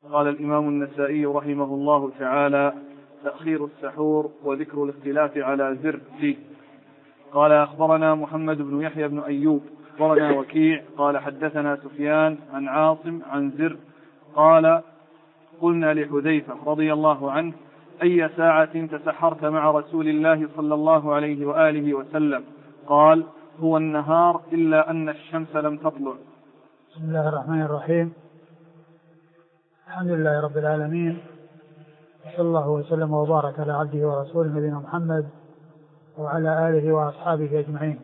قال الإمام النسائي رحمه الله تعالى: تأخير السحور وذكر الاختلاف على زر فيه. قال: أخبرنا محمد بن يحيى بن أيوب أخبرنا وكيع قال: حدثنا سفيان عن عاصم عن زر قال: قلنا لحذيفة رضي الله عنه: أي ساعة تسحرت مع رسول الله صلى الله عليه وآله وسلم؟ قال: هو النهار إلا أن الشمس لم تطلع. بسم الله الرحمن الرحيم. الحمد لله رب العالمين، صلى الله وسلم وبارك على عبده ورسوله نبينا محمد وعلى آله وأصحابه أجمعين.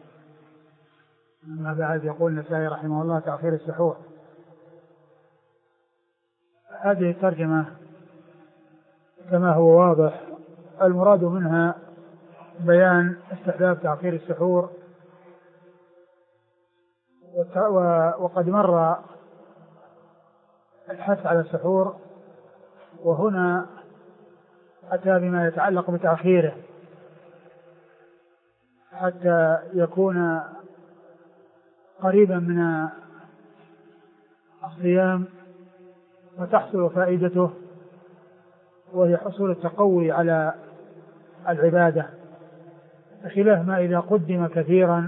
أما بعد، يقول النسائي رحمه الله: تأخير السحور. هذه الترجمة كما هو واضح المراد منها بيان استحباب تأخير السحور، وقد مر الحث على السحور، وهنا أتى بما يتعلق بتأخيره حتى يكون قريبا من الصيام وتحصل فائدته، وهي حصول التقوي على العبادة، بخلاف ما إذا قدم كثيرا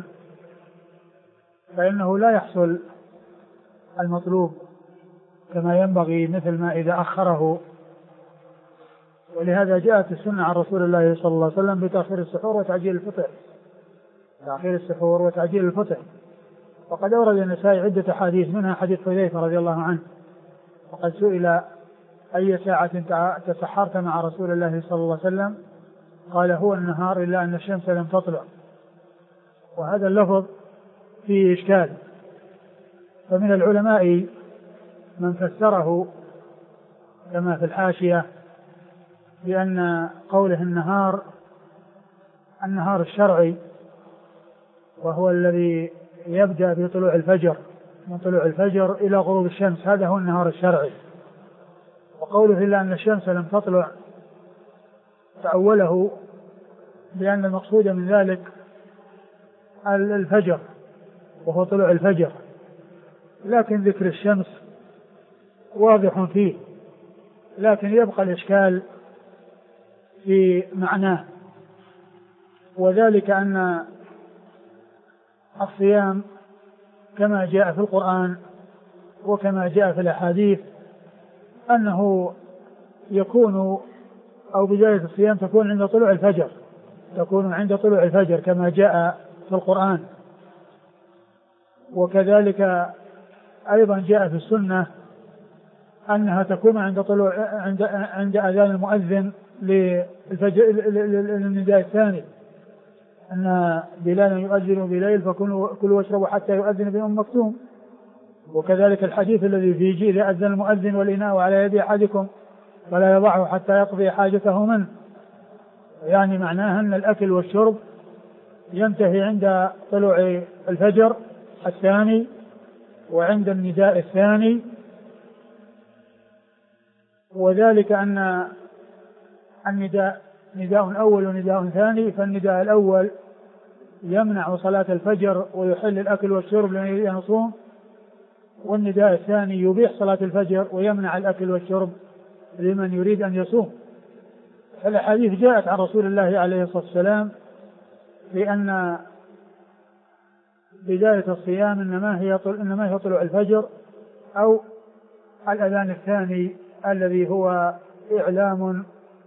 فإنه لا يحصل المطلوب كما ينبغي، مثل ما إذا أخره. ولهذا جاءت السنة عن رسول الله صلى الله عليه وسلم بتأخير السحور وتعجيل الفطر، تأخير السحور وتعجيل الفطر. وقد أورد النسائي عدة حديث، منها حديث حذيفة رضي الله عنه، وقد سئل: أي ساعة تسحرت مع رسول الله صلى الله عليه وسلم؟ قال: هو النهار إلا أن الشمس لم تطلع. وهذا اللفظ فيه إشكال، فمن العلماء من فسره كما في الحاشية بأن قوله النهار الشرعي، وهو الذي يبدأ بطلوع الفجر، من طلوع الفجر إلى غروب الشمس، هذا هو النهار الشرعي. وقوله إلا أن الشمس لم تطلع تأوله بأن المقصود من ذلك الفجر، وهو طلوع الفجر، لكن ذكر الشمس واضح فيه، لكن يبقى الإشكال في معناه، وذلك أن الصيام كما جاء في القرآن وكما جاء في الأحاديث أنه يكون، أو بداية الصيام تكون عند طلوع الفجر، تكون عند طلوع الفجر كما جاء في القرآن، وكذلك أيضا جاء في السنة أنها تكون عند أذان المؤذن للنداء الثاني، أن بلالا يؤذن بليل فكلوا واشربوا حتى يؤذن بأم مكتوم. وكذلك الحديث الذي فيه: إذا أذن المؤذن والإناء على يد أحدكم فلا يضعه حتى يقضي حاجته منه، يعني معناها أن الأكل والشرب ينتهي عند طلوع الفجر الثاني وعند النداء الثاني، وذلك أن النداء نداء أول ونداء ثاني، فالنداء الأول يمنع صلاة الفجر ويحل الأكل والشرب لمن يريد أن يصوم، والنداء الثاني يبيح صلاة الفجر ويمنع الأكل والشرب لمن يريد أن يصوم. فالأحاديث جاءت عن رسول الله عليه الصلاة والسلام بأن بداية الصيام إنما هي طلوع الفجر أو الأذان الثاني الذي هو إعلام،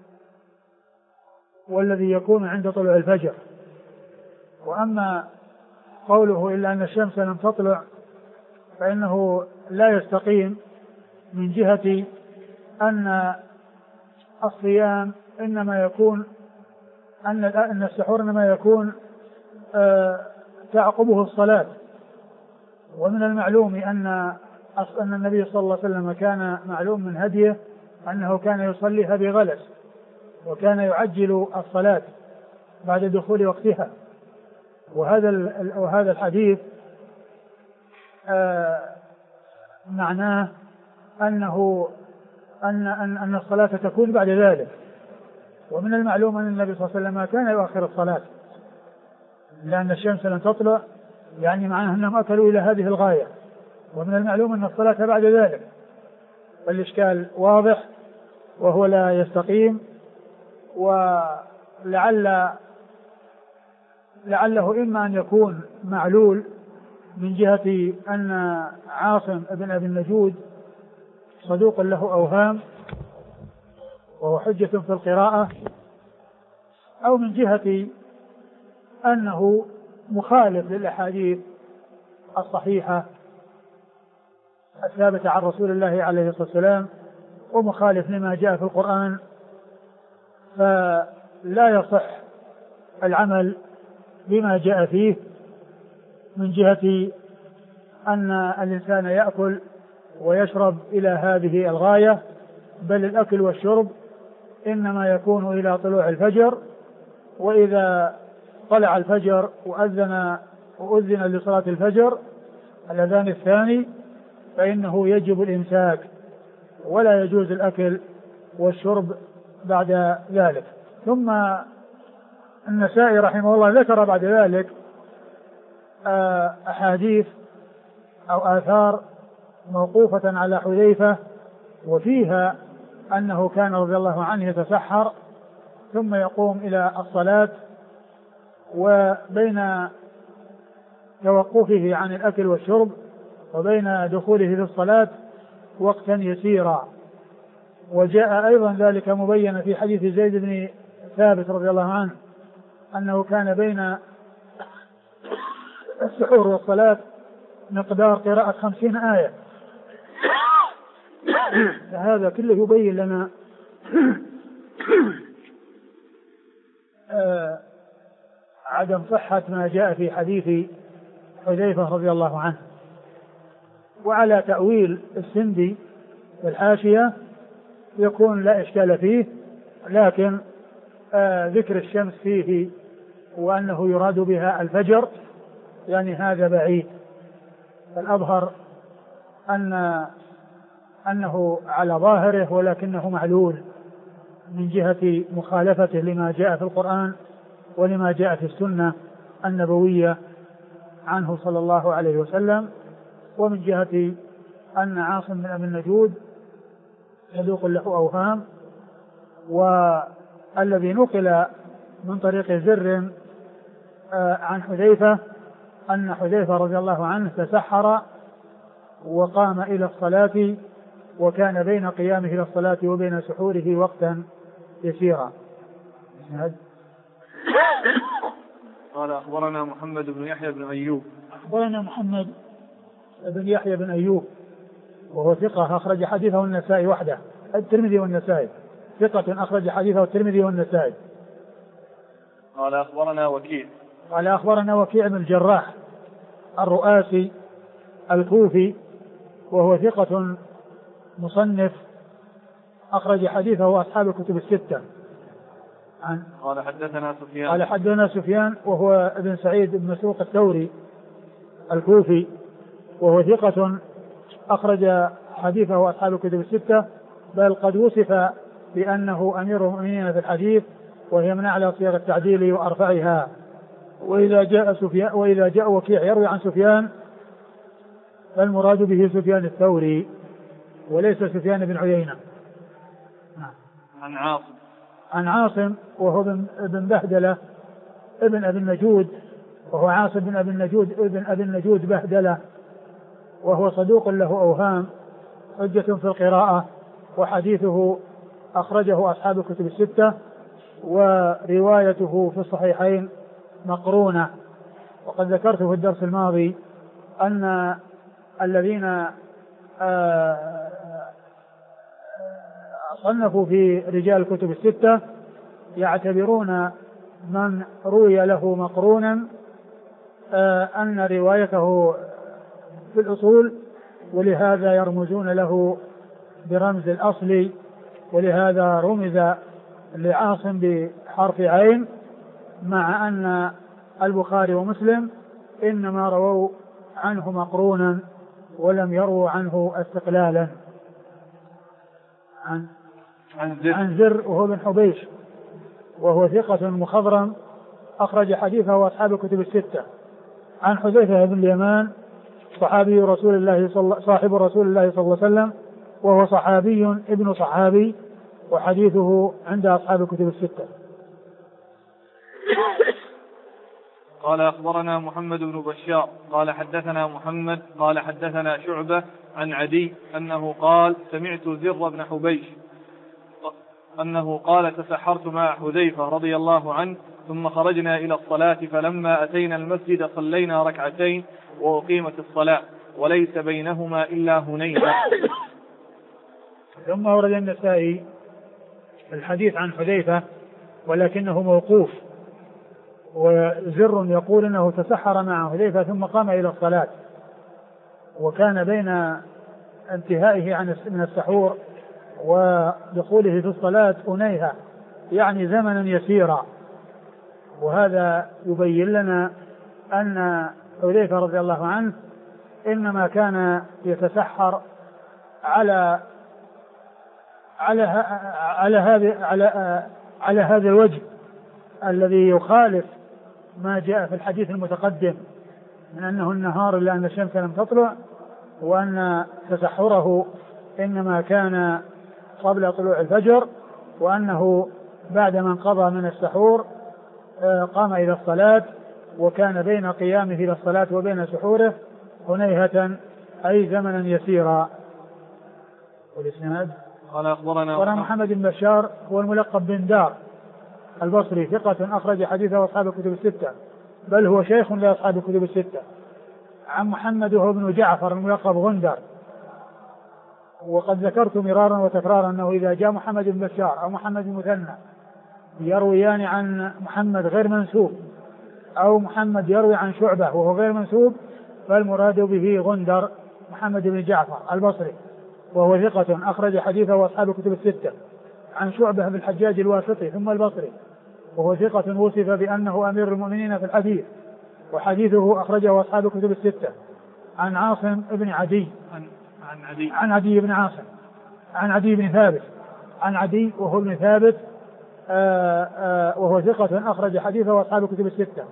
والذي يكون عند طلوع الفجر. وأما قوله إلا أن الشمس لم تطلع فإنه لا يستقيم، من جهة أن الصيام إنما يكون أن السحور إنما يكون تعقبه الصلاة، ومن المعلوم أن النبي صلى الله عليه وسلم كان معلوم من هديه أنه كان يصليها بغلس، وكان يعجل الصلاة بعد دخول وقتها. وهذا الحديث معناه أنه أن الصلاة تكون بعد ذلك. ومن المعلوم أن النبي صلى الله عليه وسلم كان يؤخر الصلاة، لأن الشمس لن تطلع، يعني معناه أنهم أكلوا إلى هذه الغاية. ومن المعلوم أن الصلاة بعد ذلك، والإشكال واضح وهو لا يستقيم، ولعله إما أن يكون معلول من جهة أن عاصم ابن أبي النجود صدوق له أوهام وهو حجة في القراءة، أو من جهة أنه مخالف للأحاديث الصحيحة الثابتة عن رسول الله عليه الصلاة والسلام، ومخالف لما جاء في القرآن، فلا يصح العمل بما جاء فيه من جهة أن الإنسان يأكل ويشرب إلى هذه الغاية، بل الأكل والشرب إنما يكون إلى طلوع الفجر، وإذا طلع الفجر وأذن لصلاة الفجر الأذان الثاني فإنه يجب الإمساك، ولا يجوز الأكل والشرب بعد ذلك. ثم النسائي رحمه الله ذكر بعد ذلك أحاديث أو آثار موقوفة على حذيفة، وفيها أنه كان رضي الله عنه يتسحر ثم يقوم إلى الصلاة، وبين توقفه عن الأكل والشرب وبين دخوله في الصلاة وقتا يسيرا. وجاء أيضا ذلك مبين في حديث زيد بن ثابت رضي الله عنه أنه كان بين السحور والصلاة مقدار قراءة 50 آية. هذا كله يبين لنا عدم صحة ما جاء في حديث حذيفة رضي الله عنه. وعلى تأويل السندي في الحاشية يكون لا إشكال فيه، لكن ذكر الشمس فيه وأنه يراد بها الفجر يعني هذا بعيد. فالأظهر أنه على ظاهره ولكنه معلول من جهة مخالفته لما جاء في القرآن ولما جاء في السنة النبوية عنه صلى الله عليه وسلم، ومن جهة أن عاصم بن أبي النجود صدوق له أوهام. والذي نقل من طريق زر عن حذيفة أن حذيفة رضي الله عنه تسحر وقام إلى الصلاة، وكان بين قيامه إلى الصلاة وبين سحوره وقتا يسيرا. قال أخبرنا محمد بن يحيى بن أيوب. أخبرنا محمد بن يحيى بن أيوب وهو ثقة أخرج حديثه النسائي وحده، الترمذي والنسائي، ثقة أخرج حديثه الترمذي والنسائي. قال أخبرنا وكيع. قال أخبرنا وكيع بن الجراح الرؤاسي الكوفي وهو ثقة مصنف أخرج حديثه أصحاب الكتب الستة. قال حدثنا سفيان. قال حدثنا سفيان وهو ابن سعيد بن مسروق الثوري الكوفي وهو ثقة أخرج حديثه أصحاب الكتب الستة، بل قد وصف بأنه أمير المؤمنين في الحديث، وهي من أعلى صيغ التعديل وأرفعها. وإذا جاء وكيع يروي عن سفيان فالمراد به سفيان الثوري وليس سفيان بن عيينة. عن عاصم وهو ابن بهدلة ابن أبي النجود، وهو عاصم بن أبي النجود ابن أبي النجود بهدلة، وهو صدوق له أوهام حجة في القراءة، وحديثه أخرجه أصحاب الكتب الستة، وروايته في الصحيحين مقرونة. وقد ذكرت في الدرس الماضي أن الذين صنفوا في رجال الكتب الستة يعتبرون من روي له مقرونا أن روايته في الأصول، ولهذا يرمزون له برمز الأصل، ولهذا رمز لعاصم بحرف عين، مع أن البخاري ومسلم إنما رووا عنه مقرونا ولم يروا عنه استقلالا. عن زر وهو بن حبيش وهو ثقة مخضرم أخرج حديثه أصحاب الكتب الستة. عن حذيفة بن اليمان صاحب رسول الله صلى الله عليه وسلم وهو صحابي ابن صحابي، وحديثه عند أصحاب الكتب الستة. قال أخبرنا محمد بن بشار قال حدثنا محمد قال حدثنا شعبة عن عدي أنه قال سمعت زر بن حبيش أنه قال تسحرت مع حذيفة رضي الله عنه ثم خرجنا إلى الصلاة فلما أتينا المسجد صلينا ركعتين وأقيمت الصلاة وليس بينهما إلا هنيهة. ثم ورد النسائي الحديث عن حذيفة ولكنه موقوف، وزر يقول أنه تسحر مع حذيفة ثم قام إلى الصلاة، وكان بين انتهائه من السحور ودخوله في الصلاة هنيهة، يعني زمنا يسيرا. وهذا يبين لنا أن حذيفة رضي الله عنه إنما كان يتسحر على هذا الوجه الذي يخالف ما جاء في الحديث المتقدم من أنه النهار إلا أن الشمس لم تطلع، وأن تسحره إنما كان قبل طلوع الفجر، وأنه بعدما انقضى من السحور قام إلى الصلاة، وكان بين قيامه إلى الصلاة وبين سحوره هنيهة أي زمنا يسيرا. والإسناد قال أخبرنا محمد بن بشار هو الملقب بن دار البصري ثقة أخرج حديثه أصحاب الكتب الستة، بل هو شيخ لأصحاب الكتب الستة. عن محمد وهو ابن جعفر الملقب غندر، وقد ذكرت مرارا وتكرارا أنه إذا جاء محمد بن بشار أو محمد المثنى يرويان عن محمد غير منسوب، أو محمد يروي عن شعبة وهو غير منسوب، فالمراد به غندر محمد بن جعفر البصري، وهو ثقة أخرج حديثه أصحاب الكتب الستة. عن شعبة بن الحجاج الواسطي ثم البصري، وهو ثقة وصف بأنه أمير المؤمنين في الحديث، وحديثه أخرجه أصحاب الكتب الستة. عن عاصم بن عدي عن عدي بن عاصم عن عدي بن ثابت عن عدي وهو ابن ثابت وهو ثقة أخرج حديثه أصحاب الكتب الستة.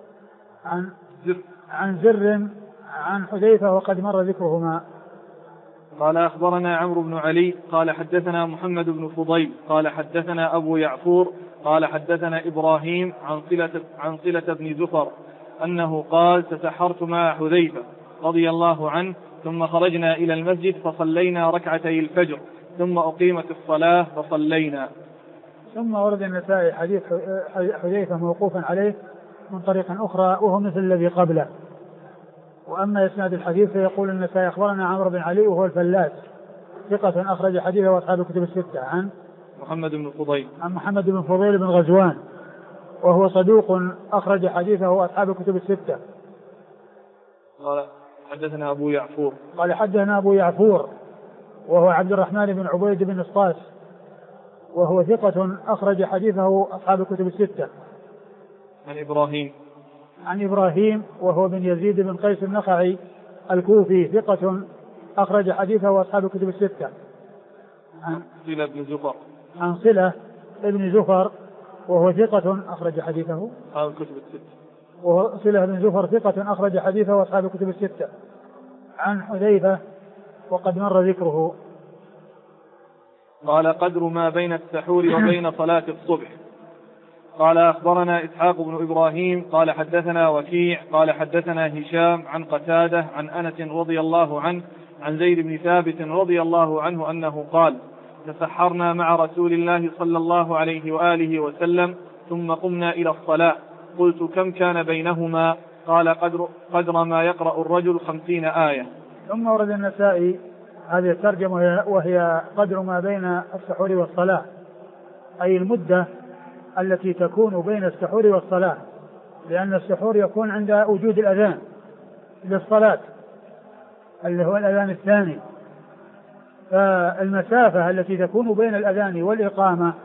عن زر عن حذيفة وقد مر ذكرهما. قال أخبرنا عمرو بن علي قال حدثنا محمد بن فضيل قال حدثنا أبو يعفور قال حدثنا إبراهيم عن صلة بن زفر أنه قال تسحرت مع حذيفة رضي الله عنه ثم خرجنا إلى المسجد فصلينا ركعتي الفجر ثم أقيمت الصلاة فصلينا. ثم ورد النسائي حديث حذيفة موقوفا عليه من طريق أخرى وهو مثل الذي قبله. وأما إسناد الحديث فيقول النسائي أخبرنا عمرو بن علي وهو الفلاس ثقة أخرج حديثه وأصحاب الكتب الستة. عن محمد بن فضيل عن محمد بن فضيل بن غزوان وهو صدوق أخرج حديثه وأصحاب الكتب الستة. قال حدثنا أبو يعفور قال حدثنا أبو يعفور وهو عبد الرحمن بن عبيد بن نصاص وهو ثقة أخرج حديثه أصحاب الكتب الستة. عن إبراهيم وهو بن يزيد بن قيس النخعي الكوفي ثقة أخرج حديثه أصحاب الكتب الستة. عن صلة بن زفر وهو ثقة أخرج حديثه أصحاب الكتب الستة. وهو صلة بن زفر ثقة أخرج حديثه أصحاب الكتب الستة. عن حذيفة وقد مر ذكره. قال قدر ما بين السحور وبين صلاة الصبح. قال أخبرنا إسحاق بن إبراهيم قال حدثنا وكيع قال حدثنا هشام عن قتادة عن أنس رضي الله عنه عن زيد بن ثابت رضي الله عنه أنه قال تسحرنا مع رسول الله صلى الله عليه وآله وسلم ثم قمنا إلى الصلاة قلت كم كان بينهما قال قدر ما يقرأ الرجل 50 آية. ثم ورد النسائي هذه الترجمة وهي قدر ما بين السحور والصلاة، أي المدة التي تكون بين السحور والصلاة، لأن السحور يكون عند وجود الأذان للصلاة اللي هو الأذان الثاني، فالمسافة التي تكون بين الأذان والإقامة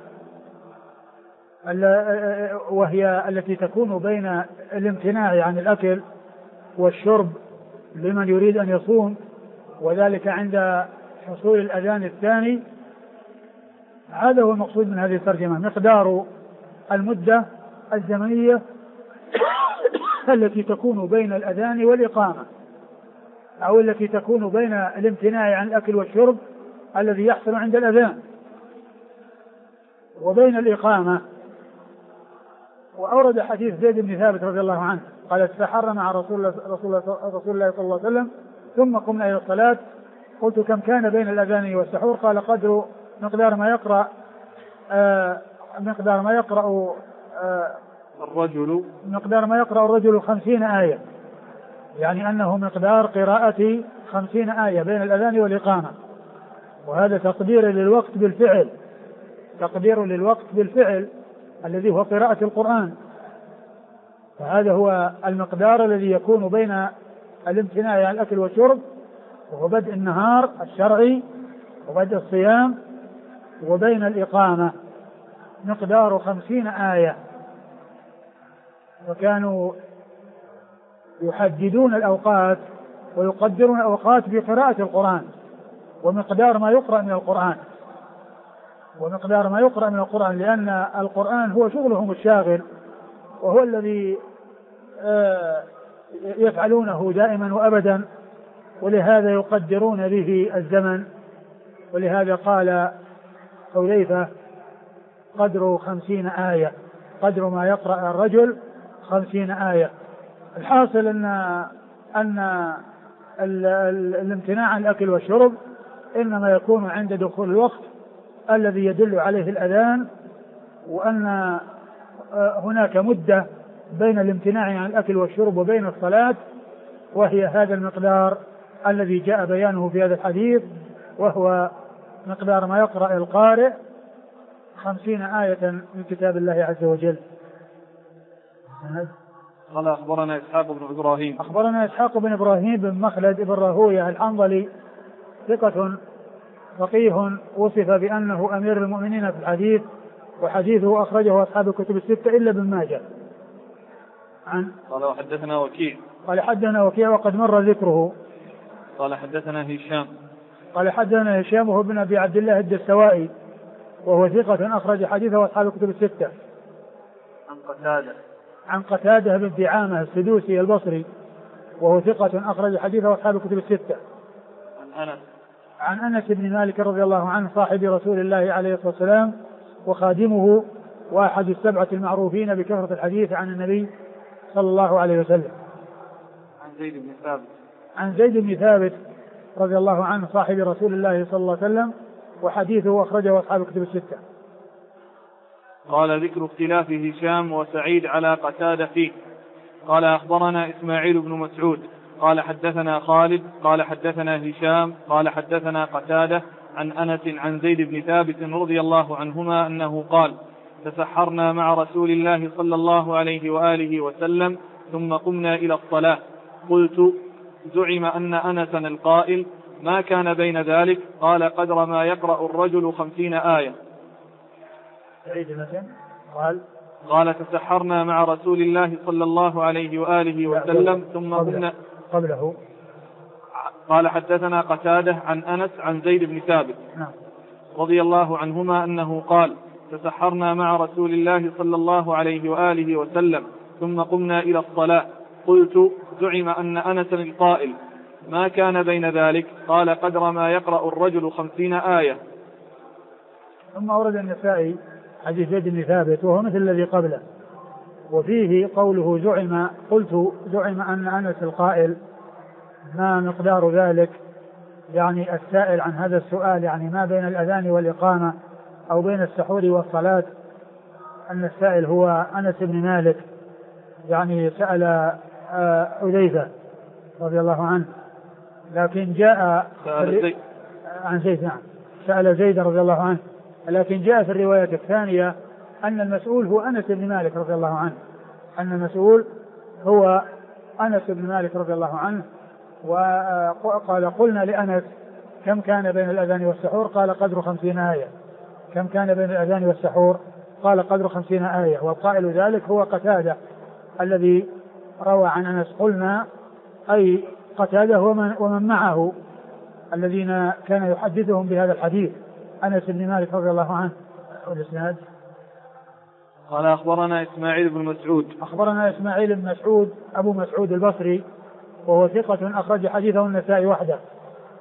وهي التي تكون بين الامتناع عن الأكل والشرب لمن يريد أن يصوم، وذلك عند حصول الأذان الثاني. هذا هو المقصود من هذه الترجمة، مقدار المدة الزمنية التي تكون بين الأذان والإقامة، أو التي تكون بين الامتناع عن الأكل والشرب الذي يحصل عند الأذان وبين الإقامة. وأورد حديث زيد بن ثابت رضي الله عنه قال تسحرنا مع رسول الله صلى الله عليه وسلم ثم قمنا إلى الصلاة قلت كم كان بين الأذان والسحور قال قدر مقدار ما يقرأ الرجل 50 آية، يعني أنه مقدار قراءة 50 آية بين الأذان والإقامة. وهذا تقدير للوقت بالفعل الذي هو قراءة القرآن. فهذا هو المقدار الذي يكون بين الامتناع عن الأكل والشرب وهو بدء النهار الشرعي وبدء الصيام وبين الإقامة، مقدار 50 آية. وكانوا يحددون الأوقات ويقدرون الأوقات بقراءة القرآن ومقدار ما يقرأ من القرآن لأن القرآن هو شغلهم الشاغل وهو الذي يفعلونه دائما وأبدا، ولهذا يقدرون به الزمن. ولهذا قال حذيفة قدر 50 آية، قدر ما يقرأ الرجل 50 آية. الحاصل أن الامتناع عن الأكل والشرب إنما يكون عند دخول الوقت الذي يدل عليه الأذان، وأن هناك مدة بين الامتناع عن الأكل والشرب وبين الصلاة، وهي هذا المقدار الذي جاء بيانه في هذا الحديث، وهو مقدار ما يقرأ القارئ 50 آية من كتاب الله عز وجل. قال أخبرنا إسحاق بن إبراهيم بن مخلد بن راهوية الحنظلي ثقة فقيه وصف بأنه أمير المؤمنين في الحديث، وحديثه أخرجه أصحاب الكتب الستة إلا ابن ماجه. قال حدثنا وكيع وقد مر ذكره. قال حدثنا هشام وهو ابن أبي عبد الله الدستوائي وهو ثقة أخرج حديثه أصحاب الكتب الستة. عن قتادة بن دعامة السدوسي البصري وهو ثقة أخرج حديثه أصحاب الكتب الستة. عن أنس بن مالك رضي الله عنه صاحب رسول الله عليه الصلاة والسلام وخادمه وأحد السبعة المعروفين بكثرة الحديث عن النبي صلى الله عليه وسلم. عن زيد بن ثابت رضي الله عنه صاحب رسول الله صلى الله عليه وسلم وحديثه أخرجه أصحاب الكتب الستة. قال ذكر اختلاف هشام وسعيد على قتادة فيه. قال أخبرنا إسماعيل بن مسعود قال حدثنا خالد قال حدثنا هشام قال حدثنا قتادة عن أنس عن زيد بن ثابت رضي الله عنهما أنه قال تسحرنا مع رسول الله صلى الله عليه وآله وسلم ثم قمنا إلى الصلاة قلت زعم أن أنسا القائل ما كان بين ذلك قال قدر ما يقرأ الرجل 50 آية. قال تسحرنا مع رسول الله صلى الله عليه وآله وسلم ثم قمنا قبله. قال حدثنا قتادة عن أنس عن زيد بن ثابت رضي الله عنهما أنه قال تسحرنا مع رسول الله صلى الله عليه وآله وسلم ثم قمنا إلى الصلاة قلت زعم أن أنس القائل ما كان بين ذلك قال قدر ما يقرأ الرجل 50 آية. ثم أورد النسائي حديث زيد بن ثابت وهو مثل الذي قبله وفيه قوله زعم، قلت زعم أن أنس القائل ما مقدار ذلك، يعني السائل عن هذا السؤال يعني ما بين الأذان والإقامة أو بين السحور والصلاة، أن السائل هو أنس بن مالك يعني سأل حذيفة رضي الله عنه، لكن جاء عن زيد، نعم سأل زيد رضي الله عنه، لكن جاء في الرواية الثانية أن المسؤول هو أنس بن مالك رضي الله عنه، أن المسؤول هو أنس بن مالك رضي الله عنه. وقال قلنا لأنس كم كان بين الأذان والسحور قال قدر 50 آية. كم كان بين الأذان والسحور قال قدر 50 آية. والقائل ذلك هو قتادة الذي روى عن أنس. قلنا أي قتادة ومن معه الذين كان يحدثهم بهذا الحديث أنس بن مالك رضي الله عنه. والإسناد قال أخبرنا إسماعيل بن مسعود أبو مسعود البصري وهو ثقة أخرج حديثه النسائي وحده.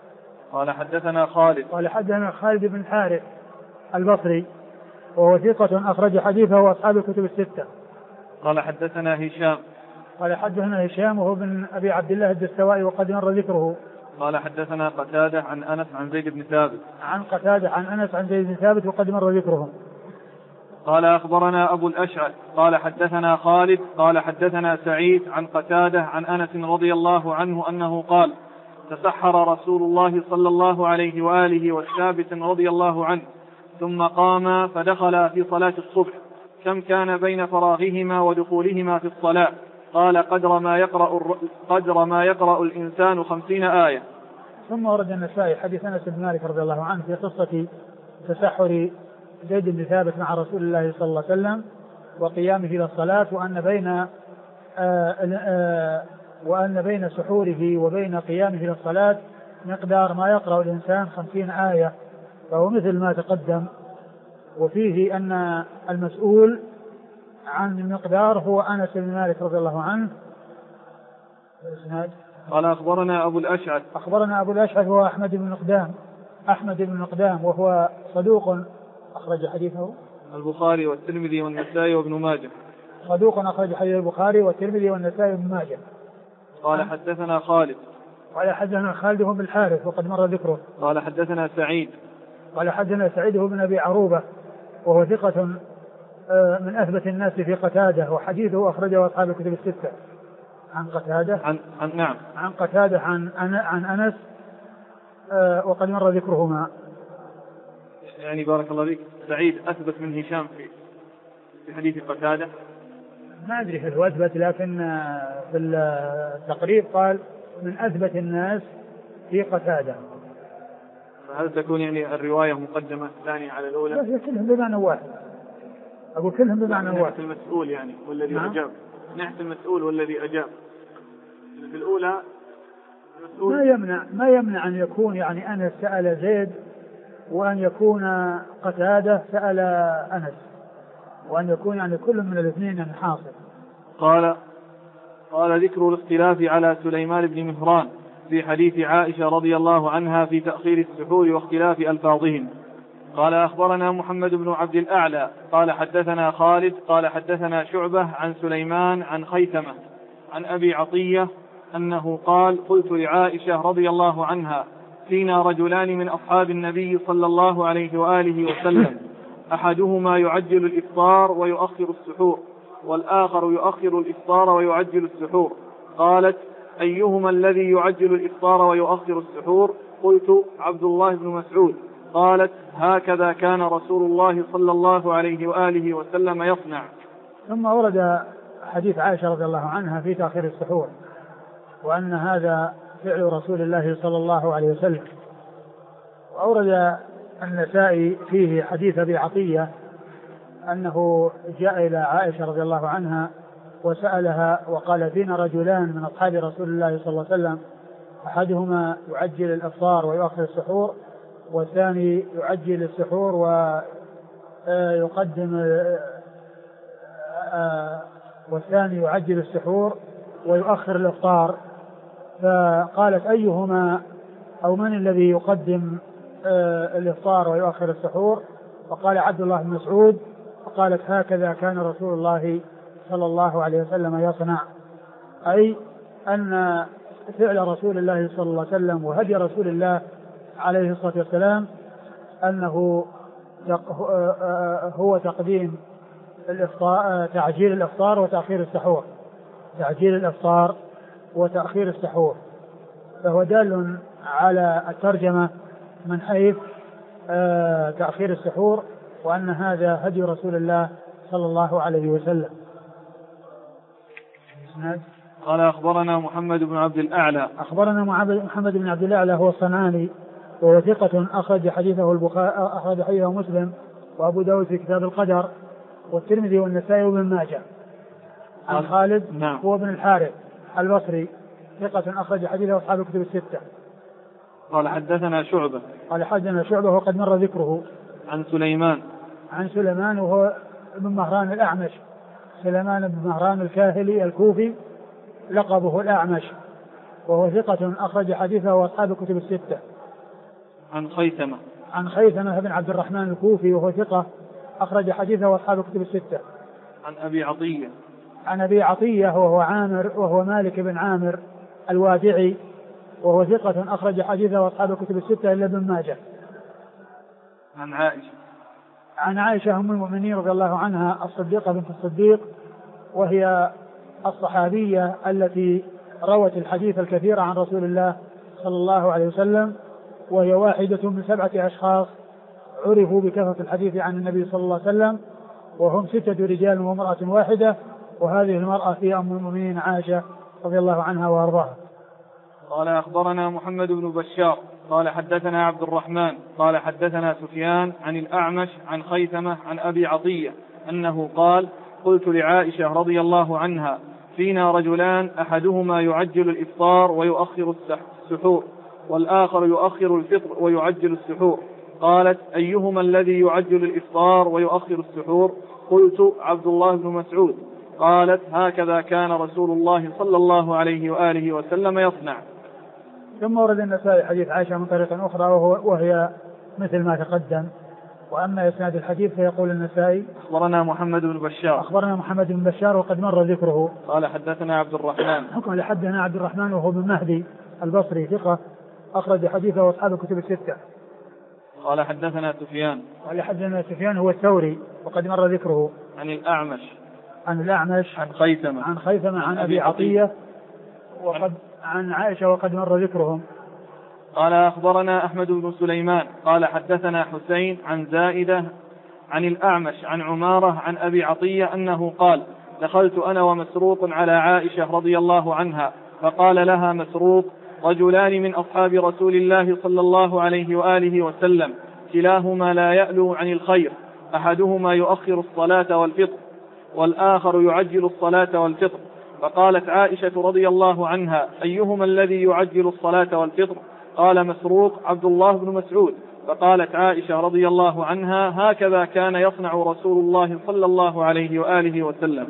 قال حدثنا خالد. قال حدثنا خالد بن حارث البصري وهو ثقة أخرج حديثه وأصحاب الكتب الستة. قال حدثنا هشام. قال حدثنا هشام وهو بن أبي عبد الله الدستوائي وقد مر ذكره. قال حدثنا قتادة عن أنس عن زيد بن ثابت. عن قتادة عن أنس عن زيد بن ثابت وقد مر ذكرهم. قال أخبرنا أبو الأشعث قال حدثنا خالد قال حدثنا سعيد عن قتادة عن أنس رضي الله عنه أنه قال تسحر رسول الله صلى الله عليه وآله والثابت رضي الله عنه ثم قام فدخل في صلاة الصبح كم كان بين فراغهما ودخولهما في الصلاة؟ قال قدر ما يقرأ الإنسان 50 آية. ثم ورد النسائي حديث أنس بن مالك رضي الله عنه في قصة تسحر زيد بن ثابت مع رسول الله صلى الله عليه وسلم وقيامه إلى الصلاة وأن بين سحوره وبين قيامه إلى الصلاة مقدار ما يقرأ الإنسان 50 آية، فهو مثل ما تقدم. وفيه أن المسؤول عن المقدار هو أنس بن مالك رضي الله عنه. قال أخبرنا أبو الأشعث. أخبرنا أبو الأشعث هو أحمد بن مقدام وهو صدوق أخرج حديثه البخاري والترمذي والنسائي وابن ماجه. صدوق أخرج حديث البخاري والترمذي والنسائي وابن ماجه. قال حدثنا خالد. قال حدثنا خالد بن الحارث وقد مر ذكره. قال حدثنا سعيد. قال حدثنا سعيد بن أبي عروبة وهو ثقة من أثبت الناس في قتادة وحديثه أخرجه أصحاب الكتب الستة. عن قتادة نعم عن قتادة عن أنس وقد مر ذكرهما. يعني بارك الله فيك سعيد أثبت من هشام في حديث قتادة. ما أدري هل هو أثبت، لكن في التقريب قال من أثبت الناس في قتادة. فهل تكون يعني الرواية مقدمة الثانية على الأولى؟ لا كلهم بمعنى واحد. أقول كلهم بمعنى واحد. نحت المسؤول يعني والذي أجاب. نحت المسؤول والذي أجاب. في الأولى ما يمنع أن يكون يعني أنس سأل زيد وأن يكون قتادة سأل أنس وأن يكون يعني كل من الاثنين حاصل. قال ذكر الاختلاف على سليمان بن مهران في حديث عائشة رضي الله عنها في تأخير السحور واختلاف ألفاظهم. قال أخبرنا محمد بن عبد الأعلى قال حدثنا خالد قال حدثنا شعبة عن سليمان عن خيثمة عن أبي عطية أنه قال قلت لعائشة رضي الله عنها فينا رجلان من أصحاب النبي صلى الله عليه وآله وسلم أحدهما يعجل الإفطار ويؤخر السحور والآخر يؤخر الإفطار ويعجل السحور. قالت أيهما الذي يعجل الإفطار ويؤخر السحور؟ قلت عبد الله بن مسعود. قالت هكذا كان رسول الله صلى الله عليه وآله وسلم يصنع. ثم ورد حديث عائشة رضي الله عنها في تأخير السحور وأن هذا فعل رسول الله صلى الله عليه وسلم. وأورد النسائي فيه حديث أبي عطية أنه جاء إلى عائشة رضي الله عنها وسألها وقال فينا رجلان من أصحاب رسول الله صلى الله عليه وسلم أحدهما يعجل الإفطار ويؤخر السحور والثاني يعجل السحور والثاني يعجل السحور ويؤخر الإفطار. فقالت أيهما أو من الذي يقدم الإفطار ويؤخر السحور؟ فقال عبد الله بن مسعود. فقالت هكذا كان رسول الله صلى الله عليه وسلم يصنع، أي أن فعل رسول الله صلى الله عليه وسلم وهدي رسول الله عليه الصلاة والسلام أنه هو تقديم الإفطار، تعجيل الإفطار وتأخير السحور، تعجيل الإفطار وتأخير السحور. فهو دال على الترجمة من حيث تأخير السحور وأن هذا هدي رسول الله صلى الله عليه وسلم. قال أخبرنا محمد بن عبد الأعلى. أخبرنا محمد بن عبد الأعلى هو الصنعاني وهو ثقة أخرج حديثه البخاري أخرج حديثه مسلم وأبو داود في كتاب القدر والترمذي والنسائي وابن ماجه. عن خالد هو ابن الحارث البصري ثقة أخرج حديثه أصحاب الكتب الستة. قال حدثنا شعبة. قال حدثنا شعبة وقد مر ذكره. عن سليمان وهو ابن مهران الأعمش، سليمان بن مهران الكاهلي الكوفي لقبه الأعمش، وهو ثقة أخرج حديثه وأصحاب الكتب الستة. عن خيثمة بن عبد الرحمن الكوفي وهو ثقة أخرج حديثه أصحاب الكتب الستة. عن أبي عطية وهو مالك بن عامر الوادعي وهو ثقة أخرج حديثه أصحاب الكتب الستة إلا ابن ماجه. عن عائشة أم المؤمنين رضي الله عنها الصديقة بنت الصديق، وهي الصحابية التي روت الحديث الكثير عن رسول الله صلى الله عليه وسلم، وهي واحدة من 7 أشخاص عرفوا بكثرة الحديث عن النبي صلى الله عليه وسلم، وهم 6 رجال وامرأة واحدة، وهذه المرأة هي أم المؤمنين عائشة رضي الله عنها وأرضاها. قال أخبرنا محمد بن بشار قال حدثنا عبد الرحمن قال حدثنا سفيان عن الأعمش عن خيثمة عن أبي عطية أنه قال: قلت لعائشة رضي الله عنها: فينا رجلان أحدهما يعجل الإفطار ويؤخر السحور، والآخر يؤخر الفطر ويعجل السحور. قالت: أيهما الذي يعجل الإفطار ويؤخر السحور؟ قلت: عبد الله بن مسعود. قالت: هكذا كان رسول الله صلى الله عليه وآله وسلم يصنع. ثم ورد النسائي حديث عائشة من طريق أخرى وهي مثل ما تقدم. وأما إسناد الحديث فيقول النسائي: أخبرنا محمد بن بشار وقد مر ذكره. قال حدثنا عبد الرحمن وهو بن مهدي البصري ثقة أخرج حديثه وأصحاب الكتب الستة. قال حدثنا سفيان هو الثوري وقد مر ذكره. عن الأعمش عن خيثمة عن أبي عطية عن عائشة وقد مر ذكرهم. قال أخبرنا أحمد بن سليمان قال حدثنا حسين عن زائدة عن الأعمش عن عمارة عن أبي عطية أنه قال: دخلت أنا ومسروق على عائشة رضي الله عنها، فقال لها مسروق: رجلان من أصحاب رسول الله صلى الله عليه وآله وسلم، كلاهما لا يألو عن الخير، أحدهما يؤخر الصلاة والفطر، والآخر يعجل الصلاة والفطر. فقالت عائشة رضي الله عنها: أيهما الذي يعجل الصلاة والفطر؟ قال مسروق: عبد الله بن مسعود. فقالت عائشة رضي الله عنها: هكذا كان يصنع رسول الله صلى الله عليه وآله وسلم.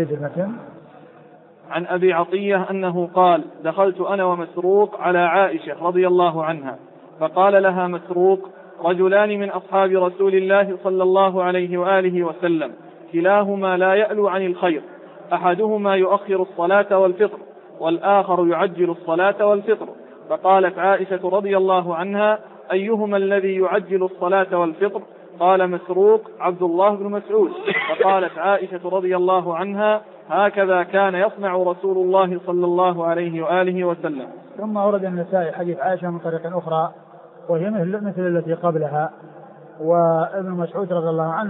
عن أبي عطية أنه قال: دخلت أنا ومسروق على عائشة رضي الله عنها، فقال لها مسروق: رجلان من أصحاب رسول الله صلى الله عليه وآله وسلم، كلاهما لا يألو عن الخير، أحدهما يؤخر الصلاة والفطر، والآخر يعجل الصلاة والفطر. فقالت عائشة رضي الله عنها: أيهما الذي يعجل الصلاة والفطر؟ قال مسروق: عبد الله بن مسعود. فقالت عائشة رضي الله عنها: هكذا كان يصنع رسول الله صلى الله عليه وآله وسلم. ثم أورد النسائي حديث عائشة من طريق أخرى وهي مثل التي قبلها. وابن مسعود رضي الله عنه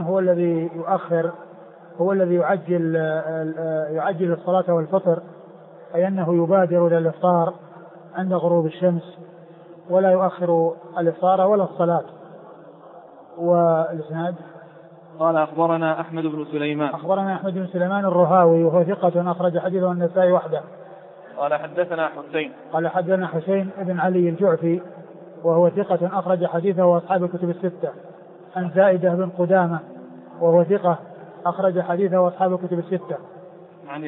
هو الذي يعجل الصلاة والفطر، أي أنه يبادر إلى الإفطار عند غروب الشمس ولا يؤخر الإفطار ولا الصلاة. والإسناد: قال أخبرنا أحمد بن سليمان الرهاوي وهو ثقة أخرج حديثه النسائي وحده. قال حدثنا حسين بن علي الجعفي وهو ثقة أخرج حديثه وأصحاب الكتب الستة. عن زائدة بن قدامة وهو ثقة أخرج حديثه وأصحاب الكتب الستة. عن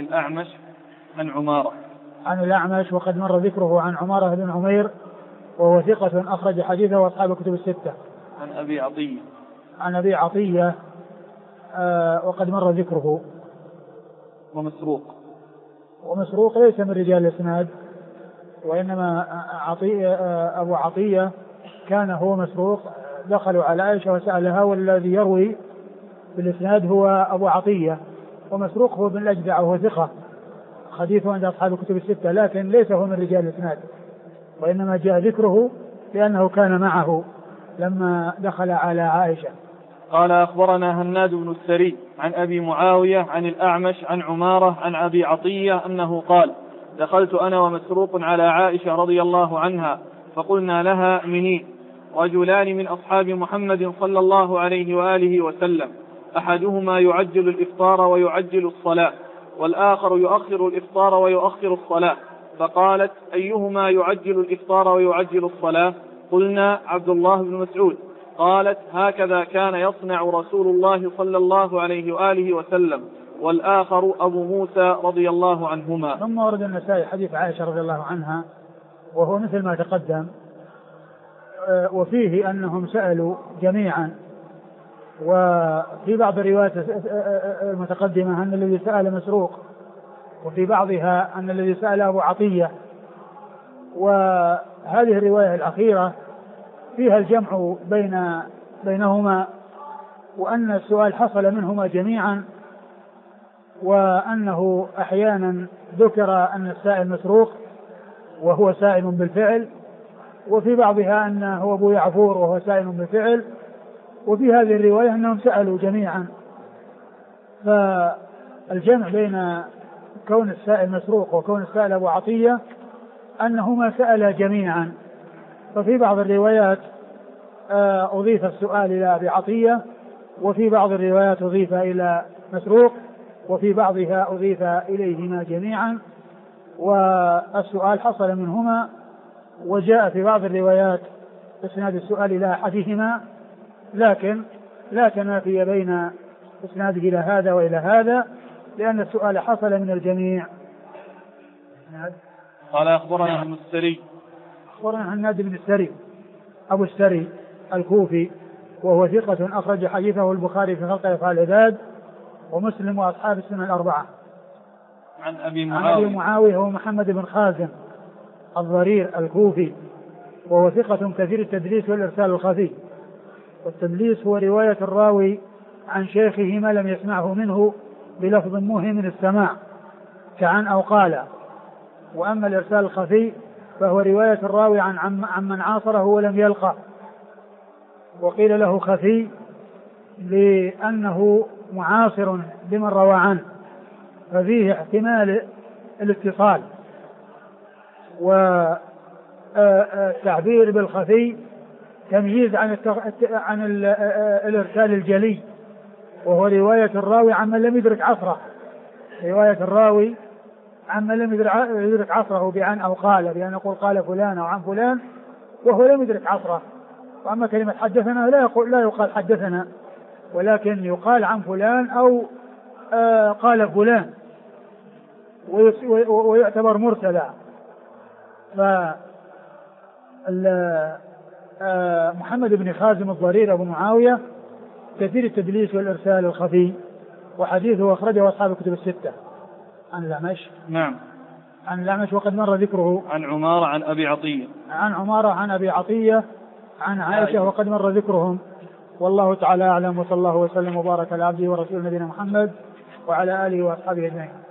الأعمش وقد مر ذكره. عن عمارة بن عمير وهو ثقة أخرج حديثه وأصحاب الكتب الستة. عن أبي عطية وقد مر ذكره. ومسروق ليس من رجال الإسناد، وإنما أبو عطية كان هو مسروق. دخلوا على عائشة وسألها، والذي يروي بالإسناد هو أبو عطية، ومسروق هو بن الأجدع وهو ثقة حديثه عند أصحاب الكتب الستة، لكن ليس هو من رجال الإسناد، وإنما جاء ذكره لأنه كان معه لما دخل على عائشة. قال أخبرنا هناد بن السري عن أبي معاوية عن الأعمش عن عمارة عن أبي عطية أنه قال: دخلت أنا ومسروق على عائشة رضي الله عنها، فقلنا لها: منين؟ رجلان من أصحاب محمد صلى الله عليه وآله وسلم، أحدهما يعجل الإفطار ويعجل الصلاة، والآخر يؤخر الإفطار ويؤخر الصلاة. فقالت: أيهما يعجل الإفطار ويعجل الصلاة؟ قلنا: عبد الله بن مسعود. قالت: هكذا كان يصنع رسول الله صلى الله عليه وآله وسلم، والآخر أبو موسى رضي الله عنهما. ثم ورد النسائي حديث عائشة رضي الله عنها وهو مثل ما تقدم، وفيه أنهم سألوا جميعا، وفي بعض الروايات المتقدمة أن الذي سأل مسروق، وفي بعضها أن الذي سأل أبو عطية. وهذه الرواية الأخيرة فيها الجمع بينهما، وأن السؤال حصل منهما جميعا، وأنه أحيانا ذكر أن السائل مسروق وهو سائل بالفعل، وفي بعضها أنه أبو يعفور وهو سائل بالفعل، وفي هذه الرواية أنهم سألوا جميعا. فالجمع بين كون السائل مسروق وكون السائل أبو عطية أنهما سألا جميعا. ففي بعض الروايات أضيف السؤال إلى أبي عطية، وفي بعض الروايات أضيف إلى مسروق، وفي بعضها أضيف إليهما جميعا، والسؤال حصل منهما. وجاء في بعض الروايات إسناد السؤال إلى أحدهما، لكن لا تنافي بين إسناده إلى هذا وإلى هذا، لأن السؤال حصل من الجميع. قال أخبرنا ابن السري، أخبرنا هناد بن السري أبو السري الكوفي، وهو ثقة أخرج حديثه البخاري في خلق أفعال العباد ومسلم وأصحاب السنة الأربعة. عن أبي معاوية هو محمد بن خازم الضرير الكوفي، وهو ثقة كثير التدليس والإرسال الخفي. والتدليس هو رواية الراوي عن شيخه ما لم يسمعه منه بلفظ موهم السماع كعن أو قال. وأما الإرسال الخفي فهو رواية الراوي عن من عاصره ولم يلقى، وقيل له خفي لأنه معاصر بمن روى عنه، ففيه احتمال الاتصال. والتعبير بالخفي تمييز عن الإرسال الجلي، وهو رواية الراوي عمن لم يدرك عصره، رواية الراوي عمن لم يدرك عصره بعن أو قال، بأن يقول قال فلان أو عن فلان وهو لم يدرك عصره. وأما كلمة حدثنا لا يقال حدثنا، ولكن يقال عن فلان أو قال فلان، ويعتبر مرسلا. محمد بن خازم الضرير أبو معاوية كثير التدليس والإرسال الخفي، وحديثه أخرجه أصحاب الكتب الستة. عن الأعمش. نعم. عن الأعمش وقد مر ذكره. عن عمارة عن أبي عطية. عن عمارة عن أبي عطية عن عائشة وقد مر ذكرهم. والله تعالى أعلم، وصلى الله وسلم وبارك على عبده ورسوله نبينا محمد وعلى آله وأصحابه أجمعين.